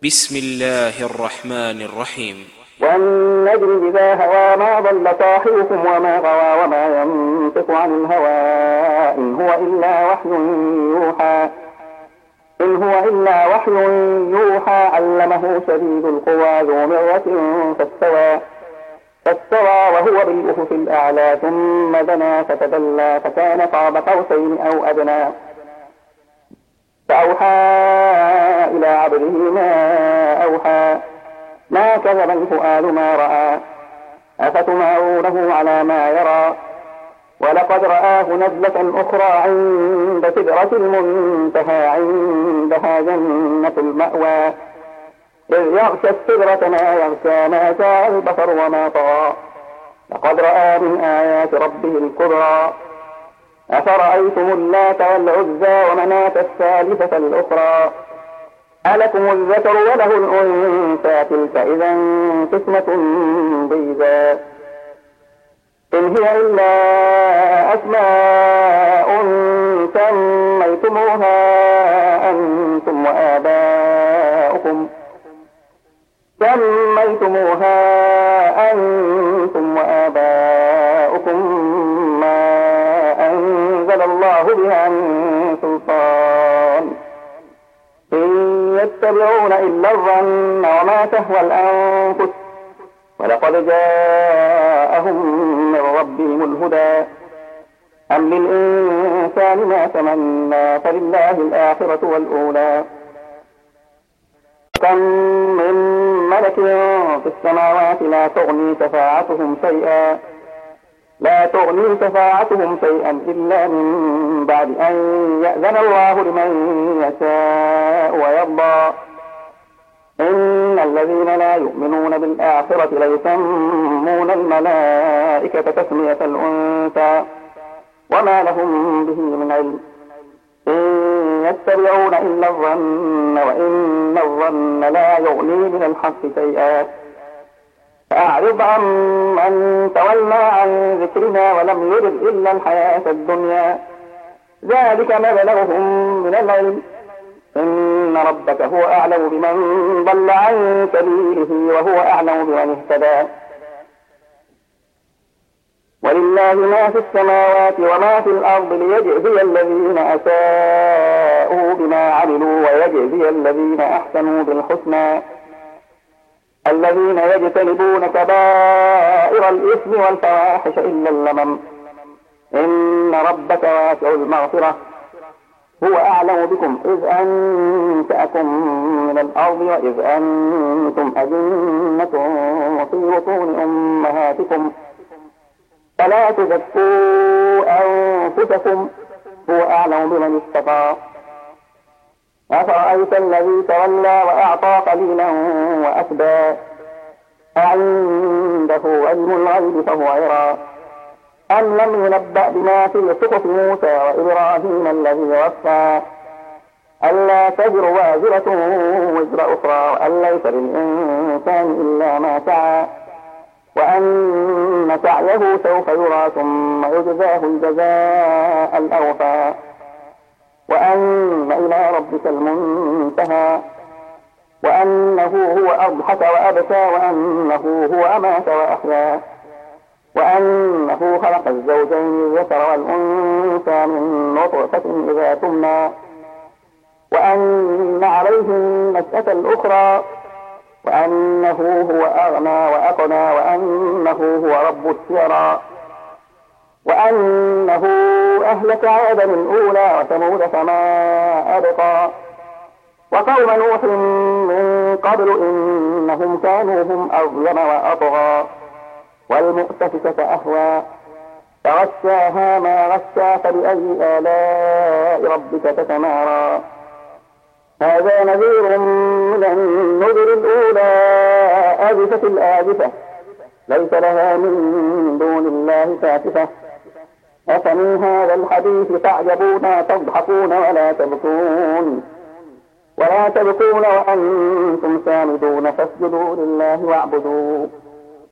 بسم الله الرحمن الرحيم. والنجم إذا هوى ما ضل صاحبكم وما غوى وما ينطق عن الهوى إن هو إلا وحي يوحى علمه شديد القوى ذو مرة فاستوى وهو بالأفق الأعلى ثم دنا فتدلى فكان قاب قوسين أو أدنى فأوحى إلى عبده ما أوحى ما كذب الفؤاد ما رأى أفتمارونه على ما يرى ولقد رآه نزلة أخرى عند سدرة المنتهى عندها جنة المأوى إذ يغشى السدرة ما يغشى ما شاء البصر وما طغى لقد رأى من آيات ربه الكبرى أفرأيتم اللات والعزى ومناة الثالثة الأخرى ألكم الذكر وله الأنثى تلك إذا قسمة ضيزى إن هي إلا أسماء سميتموها أنتم وآباؤكم ما أنزل الله بها من سلطان إن يتبعون إلا الظن وما تهوى الأنفس ولقد جاءهم من ربهم الهدى أم للإنسان ما تمنى فلله الآخرة والأولى كم من ملك في السماوات لا تغني شفاعتهم شيئا إلا من بعد أن يأذن الله لمن يشاء ويرضى إن الذين لا يؤمنون بالآخرة ليسمون الملائكة تسمية الأنثى وما لهم به من علم إن يتبعون إلا الظن وإن الظن لا يغني من الحق شيئا فأعرض عن من تولى عن ذكرنا ولم يرد إلا الحياة الدنيا ذلك مبلغهم من العلم إن ربك هو أعلم بمن ضل عن سبيله وهو أعلم بمن اهتدى ولله ما في السماوات وما في الأرض ليجزي الذين أساءوا بما عملوا ويجزي الذين أحسنوا بالحسنى الذين يجتنبون كبائر الإثم والفواحش إلا اللمم إن ربك واسع المغفرة هو أعلم بكم إذ أنشأكم من الأرض وإذ أنتم أجنة في بطون أمهاتكم فلا تزكوا أنفسكم هو أعلم بمن اتقى أفرأيت الذي تولى وأعطى قليلا وأكدى أعنده علم الغيب فهو يرى أم لم ينبأ بما في صحف موسى وإبراهيم الذي وفى ألا تزر وازرة وزر أخرى وأن ليس للإنسان إلا ما سعى وأن سعيه سوف يرى ثم يجزاه الجزاء الأوفى وأن إلى ربك المنتهى وأنه هو أضحك وأبكى وأنه هو أمات وأحيا وأنه خلق الزوجين الذكر والأنثى من نطفة إذا تمنى وأن عليه النشأة الأخرى وأنه هو أغنى وأقنى وأنه هو رب الشعرى وأنه أهلك عادا الأولى وثمود فما أبقى وقوم نوح من قبل إنهم كانوا هم أظلم وأطغى والمؤتفكة أهوى فغشاها ما غشى فبأي آلاء ربك تتمارى هذا نذير من النذر الأولى آزفة الآزفة ليس لها من دون الله كاشفة أفمن هذا الحديث تعجبون تضحكون ولا تبكون وأنتم سامدون فاسجدوا لله واعبدوا